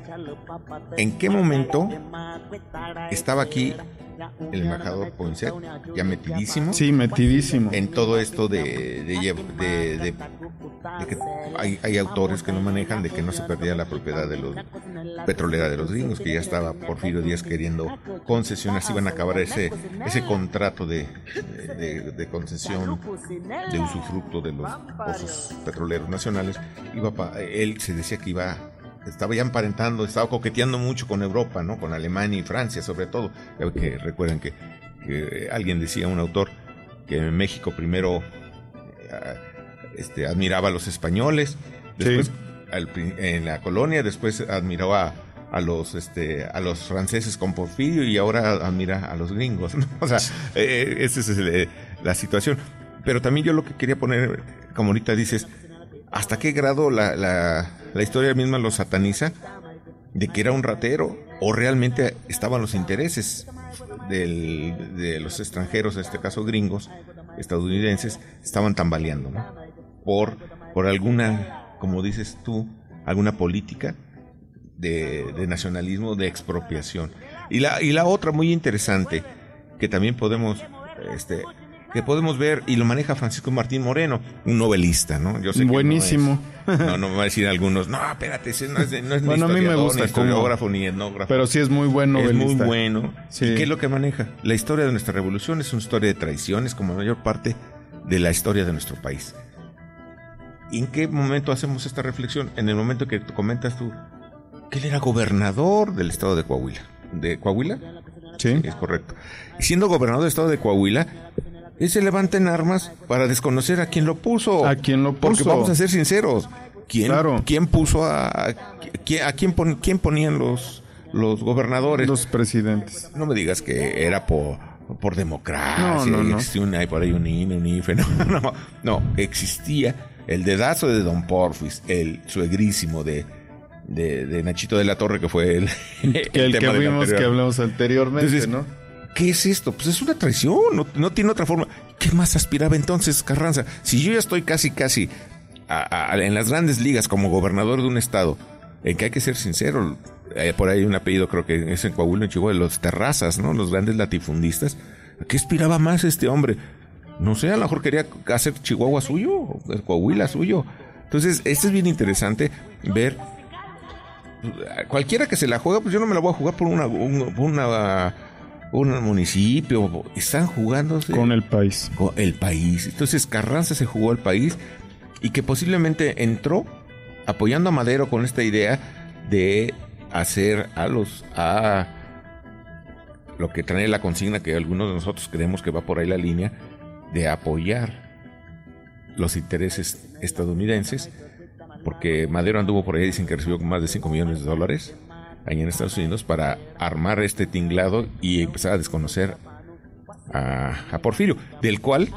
en qué momento estaba aquí el embajador Poinsett, ya metidísimo. Sí, metidísimo. En todo esto de, de, de, de, de que hay, hay autores que lo manejan, de que no se perdía la propiedad de los petrolera de los gringos, que ya estaba Porfirio Díaz queriendo concesionar, si iban a acabar ese, ese contrato de, de, de concesión de usufructo de los pozos petroleros nacionales. Iba pa, él se decía que iba... estaba ya emparentando, estaba coqueteando mucho con Europa, ¿no? Con Alemania y Francia, sobre todo. Que recuerden que, que alguien decía, un autor, que en México primero eh, este, admiraba a los españoles, después sí. al, en la colonia, después admiraba a los este a los franceses con Porfirio y ahora admira a los gringos, ¿no? O sea, eh, esa es el, la situación. Pero también yo lo que quería poner, como ahorita dices, ¿hasta qué grado la, la, la historia misma lo sataniza? ¿De que era un ratero? ¿O realmente estaban los intereses del, de los extranjeros, en este caso gringos, estadounidenses, estaban tambaleando, ¿no? Por, por alguna, como dices tú, alguna política de, de nacionalismo, de expropiación. Y la, y la otra muy interesante, que también podemos... este que podemos ver, y lo maneja Francisco Martín Moreno, un novelista, ¿no? Yo sé que buenísimo. No, es, no, no me va a decir algunos, no, espérate, ese no es, no es bueno, ni a mí me gusta ni historiógrafo, ni etnógrafo. Pero sí es muy buen novelista. Es muy bueno. Sí. ¿Y qué es lo que maneja? La historia de nuestra revolución es una historia de traiciones, como la mayor parte de la historia de nuestro país. ¿Y en qué momento hacemos esta reflexión? En el momento que comentas tú que él era gobernador del estado de Coahuila. ¿De Coahuila? Sí. Sí, es correcto. Y siendo gobernador del estado de Coahuila, él se levanta en armas para desconocer a quién lo puso. A quién lo puso. Porque vamos a ser sinceros. ¿Quién, claro. ¿quién puso a... a, a quién, pon, quién ponían los, los gobernadores? Los presidentes. No me digas que era por, por democracia. No, no, no. Existía una, hay por ahí un I N E, un I F E. No, no, no. Existía el dedazo de Don Porfis, el suegrísimo de... De, de Nachito de la Torre, que fue el, el, el tema que vimos que hablamos anteriormente. Entonces, ¿no? ¿Qué es esto? Pues es una traición, no, no tiene otra forma. ¿Qué más aspiraba entonces Carranza? Si yo ya estoy casi, casi a, a, en las grandes ligas como gobernador de un estado, en que hay que ser sincero, eh, por ahí hay un apellido, creo que es en Coahuila, en Chihuahua, los Terrazas, ¿no? Los grandes latifundistas. ¿A qué aspiraba más este hombre? No sé, a lo mejor quería hacer Chihuahua suyo, Coahuila suyo. Entonces, esto es bien interesante ver. Cualquiera que se la juega, pues yo no me la voy a jugar por una, una, una un municipio. Están jugándose con el país. Con el país. Entonces Carranza se jugó al país y que posiblemente entró apoyando a Madero con esta idea de hacer a los a lo que trae la consigna, que algunos de nosotros creemos que va por ahí la línea de apoyar los intereses estadounidenses porque Madero anduvo por ahí, dicen que recibió más de cinco millones de dólares ahí en Estados Unidos para armar este tinglado y empezar a desconocer a, a Porfirio, del cual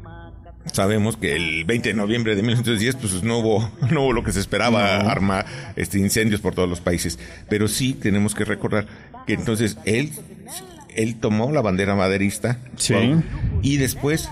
sabemos que el veinte de noviembre de mil novecientos diez pues no hubo, no hubo lo que se esperaba, no. armar este, incendios por todos los países, pero sí tenemos que recordar que entonces él, él tomó la bandera maderista, sí. y después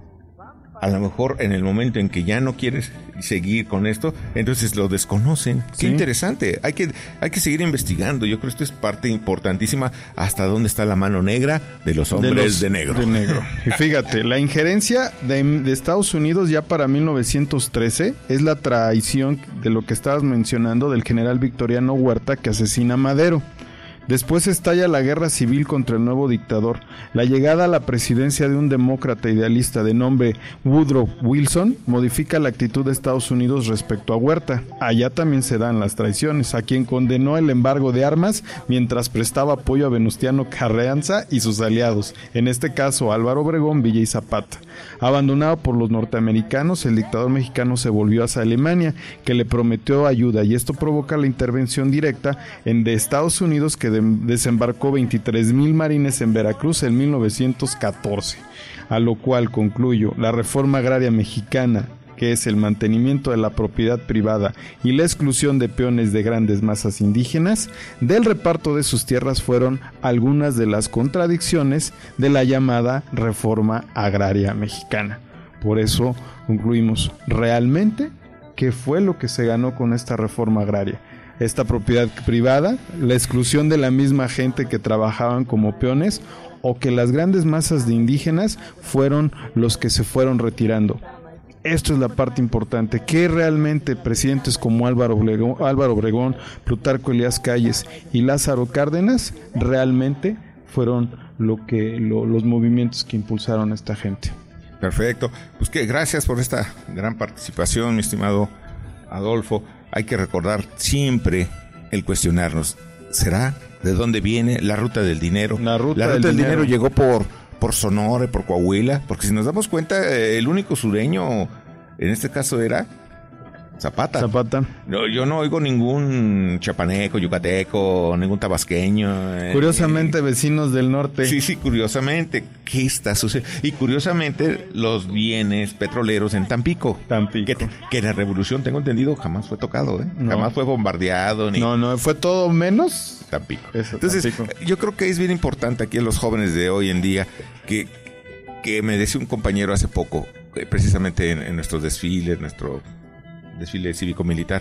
a lo mejor en el momento en que ya no quieres seguir con esto, entonces lo desconocen. Qué sí. interesante. Hay que, hay que seguir investigando. Yo creo que esto es parte importantísima hasta dónde está la mano negra de los hombres de, los, de negro. De negro. Y fíjate, la injerencia de, de Estados Unidos ya para mil novecientos trece es la traición de lo que estabas mencionando del general Victoriano Huerta que asesina a Madero. Después estalla la guerra civil contra el nuevo dictador. La llegada a la presidencia de un demócrata idealista de nombre Woodrow Wilson modifica la actitud de Estados Unidos respecto a Huerta. Allá también se dan las traiciones, a quien condenó el embargo de armas mientras prestaba apoyo a Venustiano Carranza y sus aliados, en este caso Álvaro Obregón, Villa y Zapata. Abandonado por los norteamericanos, el dictador mexicano se volvió hacia Alemania, que le prometió ayuda, y esto provoca la intervención directa en de Estados Unidos, que de- desembarcó veintitrés mil marines en Veracruz en mil novecientos catorce, a lo cual concluyo, la reforma agraria mexicana, que es el mantenimiento de la propiedad privada y la exclusión de peones de grandes masas indígenas, del reparto de sus tierras, fueron algunas de las contradicciones de la llamada reforma agraria mexicana. Por eso concluimos, realmente, ¿qué fue lo que se ganó con esta reforma agraria? Esta propiedad privada, la exclusión de la misma gente que trabajaban como peones, o que las grandes masas de indígenas fueron los que se fueron retirando. Esto es la parte importante, que realmente presidentes como Álvaro Obregón, Álvaro Obregón, Plutarco Elías Calles y Lázaro Cárdenas realmente fueron lo que lo, los movimientos que impulsaron a esta gente. Perfecto, pues que gracias por esta gran participación, mi estimado Adolfo. Hay que recordar siempre el cuestionarnos, ¿será? ¿De dónde viene la ruta del dinero? La ruta, la ruta del, del dinero. dinero llegó por, por Sonora, por Coahuila, porque si nos damos cuenta, el único sureño en este caso era Zapata. Zapata. No, yo no oigo ningún chapaneco, yucateco, ningún tabasqueño. Curiosamente, eh, vecinos del norte. Sí, sí, curiosamente. ¿Qué está sucediendo? Y curiosamente, los bienes petroleros en Tampico. Tampico. Que, que la revolución, tengo entendido, jamás fue tocado, ¿eh? No. Jamás fue bombardeado. Ni... No, no, fue todo menos Tampico. Eso, Entonces, Tampico. Yo creo que es bien importante aquí en los jóvenes de hoy en día, que, que me decía un compañero hace poco, precisamente en, en nuestros desfiles, nuestro desfile cívico-militar,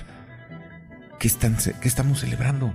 ¿qué, están, ¿qué estamos celebrando?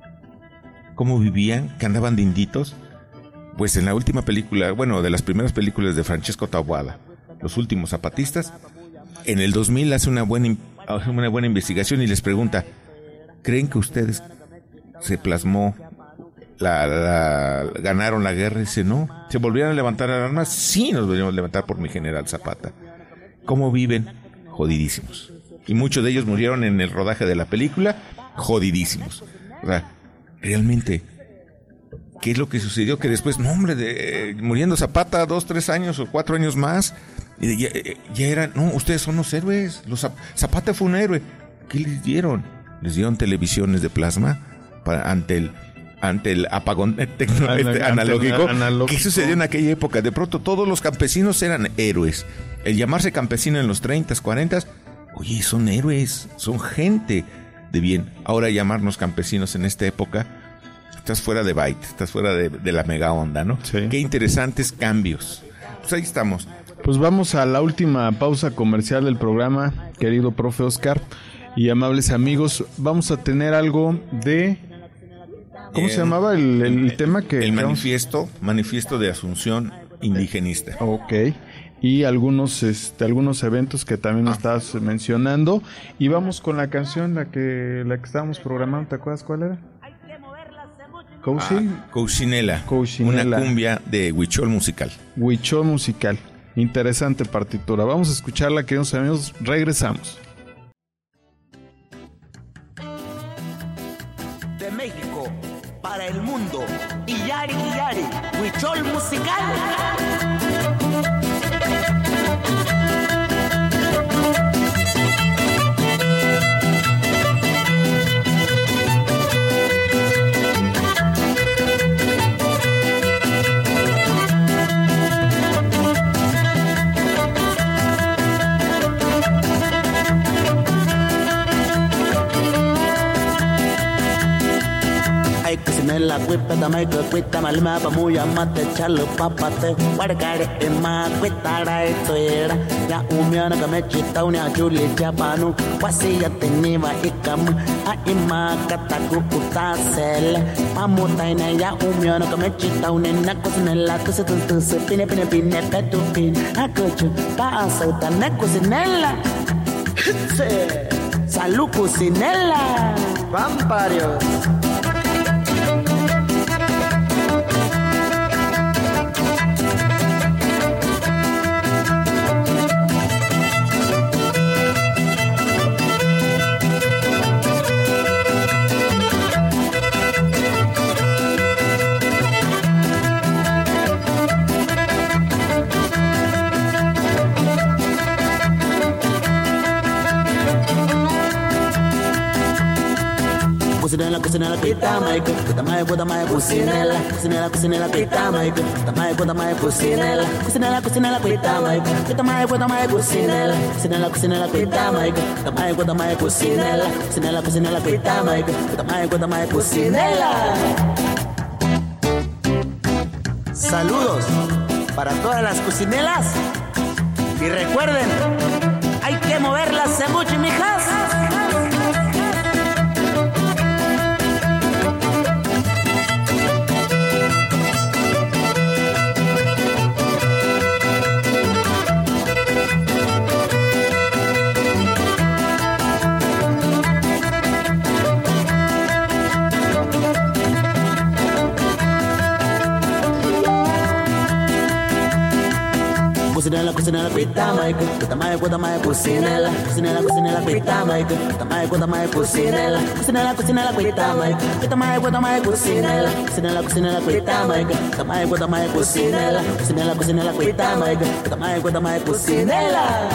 ¿Cómo vivían? ¿Que andaban de inditos? Pues en la última película, bueno, de las primeras películas de Francesco Taboada, Los últimos zapatistas, en el dos mil hace una buena, una buena investigación y les pregunta, ¿creen que ustedes se plasmó, la, la, ganaron la guerra? Y dice, no. ¿Se volvieron a levantar armas? Sí, nos volvieron a levantar por mi general Zapata. ¿Cómo viven? Jodidísimos. Y muchos de ellos murieron en el rodaje de la película, jodidísimos. O sea, realmente, ¿qué es lo que sucedió? Que después, no hombre, de, muriendo Zapata dos, tres años o cuatro años más, y ya, ya era, no, ustedes son los héroes. Los, Zapata fue un héroe. ¿Qué les dieron? Les dieron televisiones de plasma para, ante el ante el apagón tecno, este, analógico. analógico. ¿Qué sucedió en aquella época? De pronto todos los campesinos eran héroes. El llamarse campesino en los treinta, cuarenta, oye, son héroes, son gente de bien. Ahora llamarnos campesinos en esta época, estás fuera de byte, estás fuera de, de la mega onda, ¿no? Sí. Qué interesantes cambios. Pues ahí estamos. Pues vamos a la última pausa comercial del programa, querido profe Oscar y amables amigos. Vamos a tener algo de... ¿Cómo eh, se llamaba el, el, el tema que... El manifiesto, manifiesto de Asunción indigenista. Ok. Y algunos este, algunos eventos que también ah. estabas mencionando. Y vamos con la canción, la que la que estábamos programando. ¿Te acuerdas cuál era? Cousin. Ah, Cousinela. Cousinela. Una cumbia de Huichol Musical. Huichol Musical. Interesante partitura. Vamos a escucharla, queridos amigos. Regresamos. De México para el mundo. Iyari, Iyari, Huichol Musical. whippeta mai que cuita malma pa muy amate chalo papate guardare e ma cuitara esto era ya umiana que me chita una juli japanu wasi ya teniva ikam a ima kataku utasel pamutaina ya umiana que me chita una nacosinella que se tuntu se pine pine pine petu pin akochu pa sauta nacosinella salud cocinella vamparios. Cucinela, cucinela, pita, maico, pita, mai, puta, mai, cucinela, cucinela, cucinela, pita, maico, pita, mai, puta, mai, cucinela, cucinela, cucinela, pita, maico, pita, mai, puta, mai, cucinela, cucinela, cucinela, pita, maico, pita, mai, puta, mai, cucinela, cucinela, cucinela, pita, maico, pita, mai, puta, mai, cucinela. Saludos para todas las cocinelas y recuerden, hay que mover las cebuchas, mijas. Cucinela, cucinela, pita, maico, pita, mai, puta, mai, cucinela, cucinela, cucinela, pita, maico, pita, mai, puta, mai, cucinela, cucinela, cucinela, pita, maico, pita, mai, puta, mai, cucinela, cucinela, cucinela, pita, maico, pita, mai, puta, mai, cucinela, cucinela, cucinela, pita, maico, pita, mai, puta, mai, cucinela.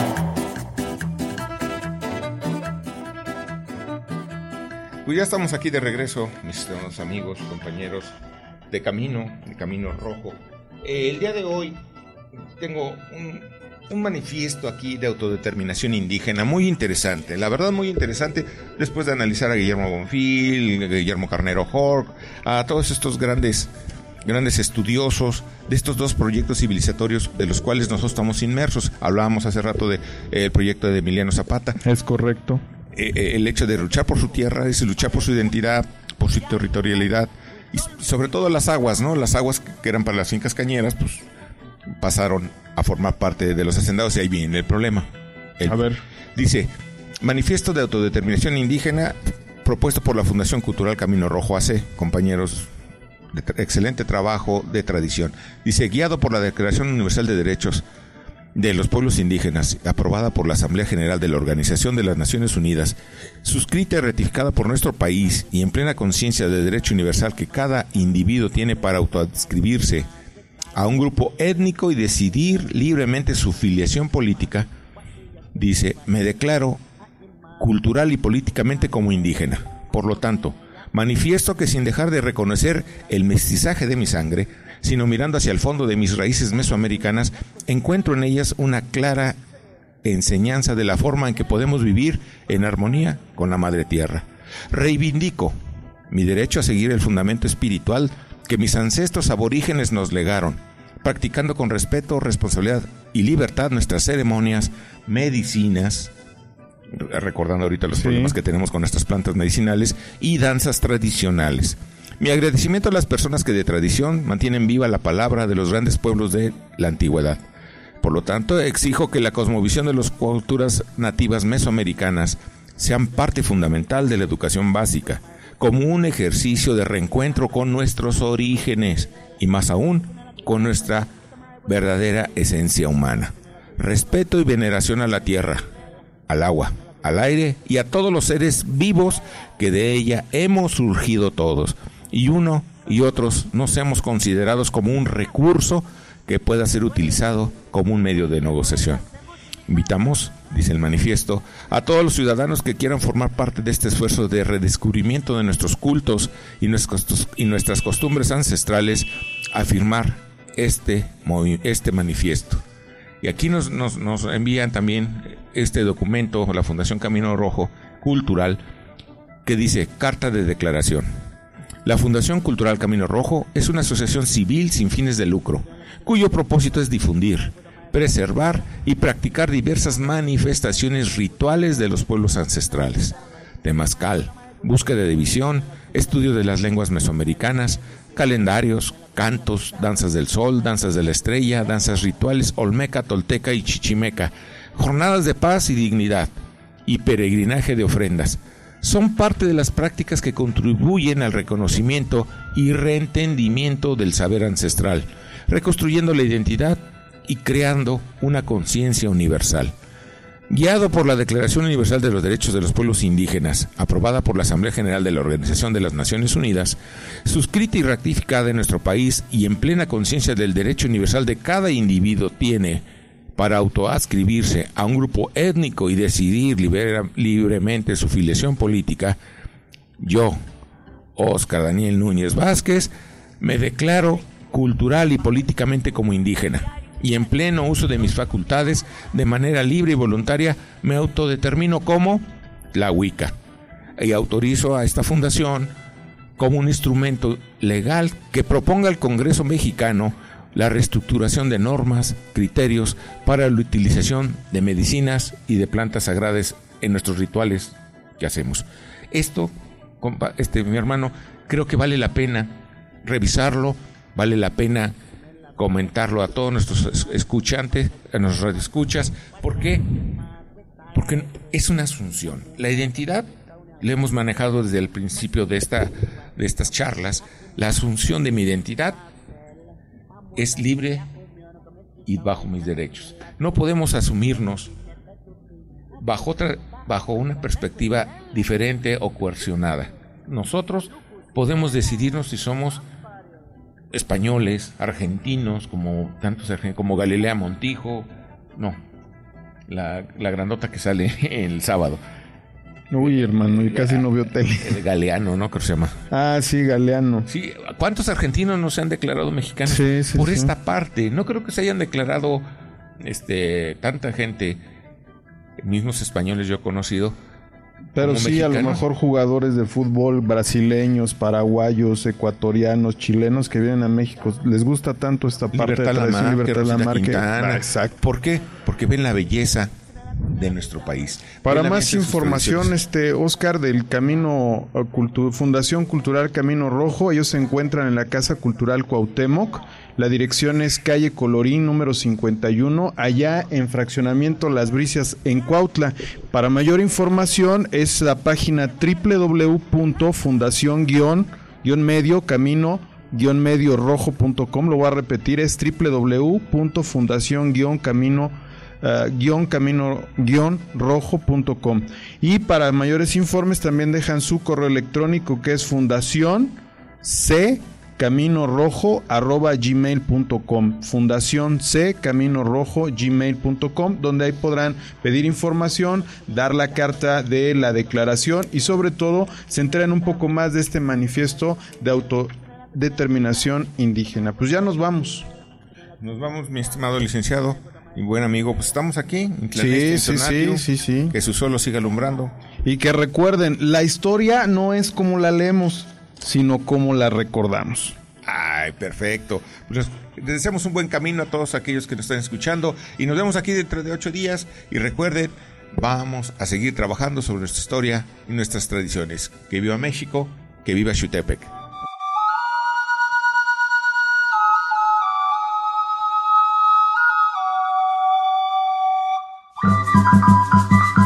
Pues ya estamos aquí de regreso, mis estimados amigos, compañeros de Camino, de Camino Rojo. Eh, el día de hoy tengo un, un manifiesto aquí de autodeterminación indígena muy interesante, la verdad muy interesante, después de analizar a Guillermo Bonfil, Guillermo Carnero Hork, a todos estos grandes, grandes estudiosos de estos dos proyectos civilizatorios de los cuales nosotros estamos inmersos. Hablábamos hace rato del de, eh, proyecto de Emiliano Zapata. Es correcto. Eh, eh, el hecho de luchar por su tierra es luchar por su identidad, por su territorialidad y sobre todo las aguas, ¿no? Las aguas que eran para las fincas cañeras, pues pasaron a formar parte de los hacendados y ahí viene el problema. El, a ver. Dice, manifiesto de autodeterminación indígena propuesto por la Fundación Cultural Camino Rojo A C, compañeros de tra- excelente trabajo de tradición. Dice, guiado por la Declaración Universal de Derechos de los Pueblos Indígenas, aprobada por la Asamblea General de la Organización de las Naciones Unidas, suscrita y ratificada por nuestro país y en plena conciencia del derecho universal que cada individuo tiene para autoadscribirse a un grupo étnico y decidir libremente su filiación política, dice, me declaro cultural y políticamente como indígena. Por lo tanto, manifiesto que sin dejar de reconocer el mestizaje de mi sangre, sino mirando hacia el fondo de mis raíces mesoamericanas, encuentro en ellas una clara enseñanza de la forma en que podemos vivir en armonía con la Madre Tierra. Reivindico mi derecho a seguir el fundamento espiritual que mis ancestros aborígenes nos legaron, practicando con respeto, responsabilidad y libertad nuestras ceremonias, medicinas, recordando ahorita los sí. problemas que tenemos con nuestras plantas medicinales, y danzas tradicionales. Mi agradecimiento a las personas que de tradición mantienen viva la palabra de los grandes pueblos de la antigüedad. Por lo tanto, exijo que la cosmovisión de las culturas nativas mesoamericanas sean parte fundamental de la educación básica, como un ejercicio de reencuentro con nuestros orígenes y más aún con nuestra verdadera esencia humana. Respeto y veneración a la tierra, al agua, al aire y a todos los seres vivos que de ella hemos surgido todos, y uno y otros no seamos considerados como un recurso que pueda ser utilizado como un medio de negociación. Invitamos, dice el manifiesto, a todos los ciudadanos que quieran formar parte de este esfuerzo de redescubrimiento de nuestros cultos y nuestros, y nuestras costumbres ancestrales a firmar este, este manifiesto. Y aquí nos, nos, nos envían también este documento, la Fundación Camino Rojo Cultural, que dice Carta de Declaración. La Fundación Cultural Camino Rojo es una asociación civil sin fines de lucro, cuyo propósito es difundir, preservar y practicar diversas manifestaciones rituales de los pueblos ancestrales. Temazcal, búsqueda de visión, estudio de las lenguas mesoamericanas, calendarios, cantos, danzas del sol, danzas de la estrella, danzas rituales olmeca, tolteca y chichimeca, jornadas de paz y dignidad y peregrinaje de ofrendas. Son parte de las prácticas que contribuyen al reconocimiento y reentendimiento del saber ancestral, reconstruyendo la identidad y creando una conciencia universal. Guiado por la Declaración Universal de los Derechos de los Pueblos Indígenas, aprobada por la Asamblea General de la Organización de las Naciones Unidas, suscrita y ratificada en nuestro país y en plena conciencia del derecho universal de cada individuo tiene para autoadscribirse a un grupo étnico y decidir libera, libremente su filiación política, yo, Óscar Daniel Núñez Vázquez, me declaro cultural y políticamente como indígena, y en pleno uso de mis facultades, de manera libre y voluntaria, me autodetermino como tlahuica, y autorizo a esta fundación como un instrumento legal que proponga al Congreso mexicano la reestructuración de normas, criterios para la utilización de medicinas y de plantas sagradas en nuestros rituales que hacemos. Esto, compa, este, mi hermano, creo que vale la pena revisarlo, vale la pena comentarlo a todos nuestros escuchantes, a nuestros radioescuchas. ¿Por qué? Porque es una asunción. La identidad la hemos manejado desde el principio de, esta, de estas charlas. La asunción de mi identidad es libre y bajo mis derechos. No podemos asumirnos bajo otra, bajo una perspectiva diferente o coercionada. Nosotros podemos decidirnos si somos españoles, argentinos, como tantos argentinos, como Galilea Montijo, no, la, la grandota que sale el sábado. Uy, hermano, y casi no veo tele. El Galeano, ¿no? Creo que se llama. Ah, sí, Galeano. Sí, ¿cuántos argentinos no se han declarado mexicanos? Sí, sí, por sí. esta parte? No creo que se hayan declarado este tanta gente, mismos españoles yo he conocido. Pero sí, mexicanos. A lo mejor jugadores de fútbol brasileños, paraguayos, ecuatorianos, chilenos que vienen a México, les gusta tanto esta parte Libertad de la tradición, Libertad Lamarque. Exacto. ¿Por qué? Porque ven la belleza de nuestro país. Para más información, este Óscar, del Camino Cultu- Fundación Cultural Camino Rojo, ellos se encuentran en la Casa Cultural Cuauhtémoc. La dirección es calle Colorín número cincuenta y uno, allá en Fraccionamiento Las Brisas, en Cuautla. Para mayor información es la página doble u doble u doble u punto fundación medio camino medio rojo punto com. Lo voy a repetir, es doble u doble u doble u punto fundación camino Uh, guión camino guión rojo punto com. Y para mayores informes también dejan su correo electrónico, que es fundación c camino rojo arroba gmail punto com, fundación c camino rojo gmail punto com, donde ahí podrán pedir información, dar la carta de la declaración y sobre todo se enteran un poco más de este manifiesto de autodeterminación indígena. Pues ya nos vamos. Nos vamos, mi estimado licenciado y buen amigo, pues estamos aquí. Sí, sí, sí, sí, sí. Que su sol siga alumbrando. Y que recuerden, la historia no es como la leemos, sino como la recordamos. Ay, perfecto. Pues les deseamos un buen camino a todos aquellos que nos están escuchando y nos vemos aquí dentro de ocho días. Y recuerden, vamos a seguir trabajando sobre nuestra historia y nuestras tradiciones. Que viva México, que viva Xutepec. Thank you.